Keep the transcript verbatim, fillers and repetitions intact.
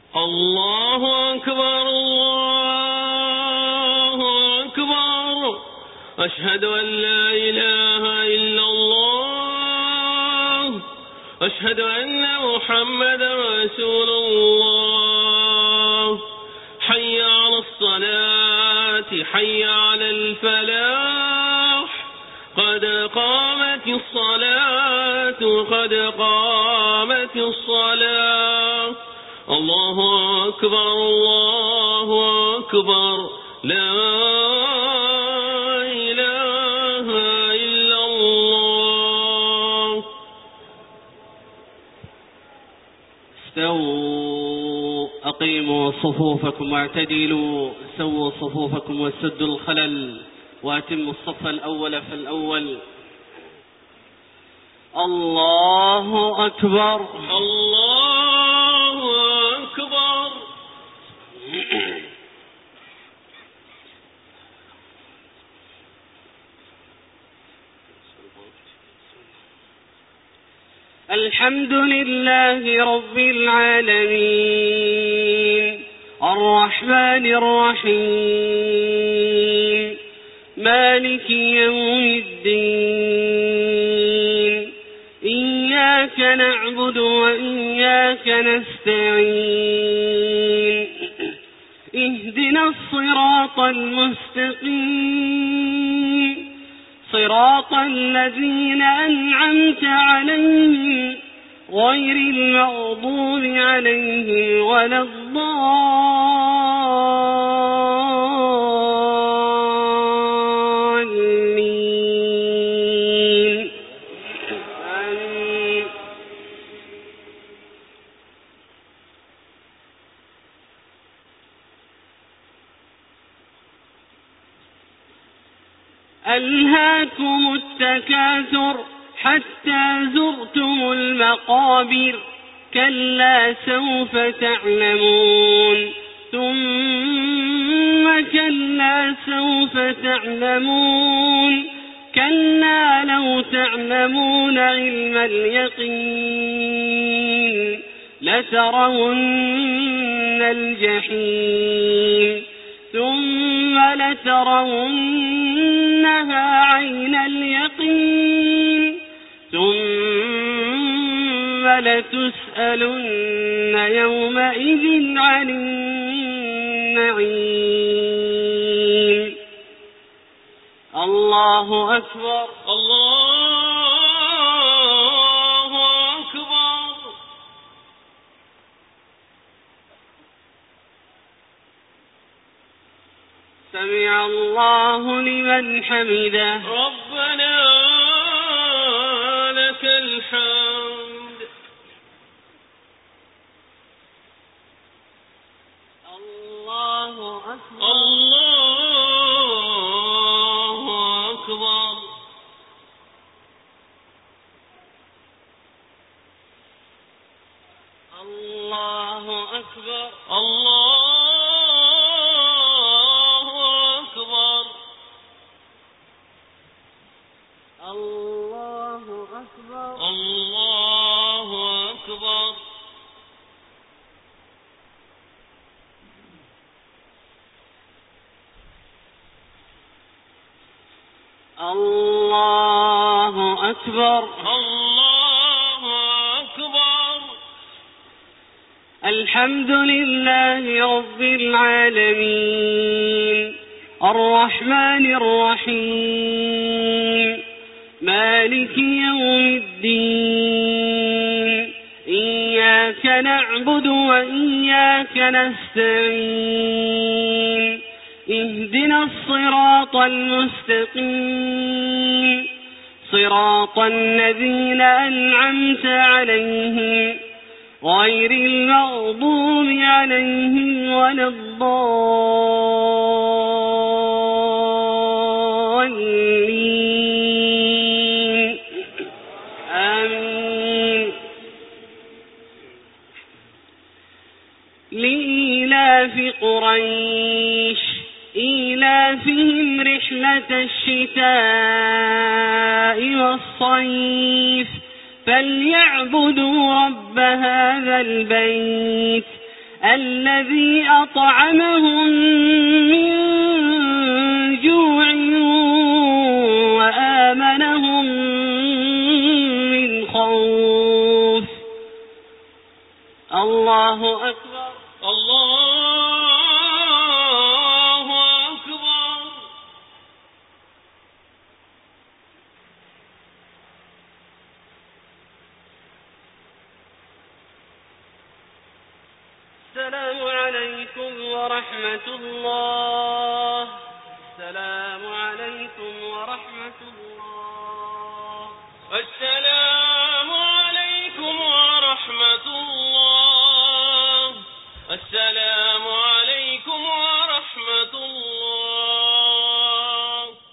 الله أكبر الله أكبر. أشهد أن لا إله إلا الله. أشهد أن محمدا رسول الله. حي على الصلاة حي على الفلاح. قد قامت الصلاة قد قامت الصلاة. الله أكبر الله أكبر. لا إله إلا الله. استووا أقيموا صفوفكم واعتدلوا. سووا صفوفكم وسدوا الخلل وأتموا الصف الأول فالأول. الله أكبر الله أكبر. الحمد لله رب العالمين الرحمن الرحيم مالك يوم الدين. إياك نعبد وإياك نستعين. اهدنا الصراط المستقيم صراط الذين أنعمت عليهم غير المغضوب عليهم ولا الضالين. آمين. ألهاكم التكاثر حتى زرتم المقابر. كلا سوف تعلمون ثم كلا سوف تعلمون. كلا لو تعلمون علم اليقين لترون الجحيم ثم لترونها عين اليقين ثم لتسألن يومئذ عن النعيم. الله أكبر الله أكبر. سمع الله لمن حمده. ربنا لك الحمد. الله أكبر الله أكبر. الله أكبر الله أكبر. الله أكبر الله أكبر. الله أكبر الله أكبر. الحمد لله رب العالمين الرحمن الرحيم مالك يوم الدين. إياك نعبد وإياك نستعين. اهدنا الصراط المستقيم صراط الذين أنعمت عليهم غير المغضوب عليهم ولا الضالين. آمين. لإيلاف قريش إيلافهم رحلة الشتاء والصيف فليعبدوا رب هذا البيت الذي أطعمهم من جوع وآمنهم من خوف. الله أكبر. الله أكبر. السلام عليكم ورحمة الله. السلام عليكم ورحمة الله. السلام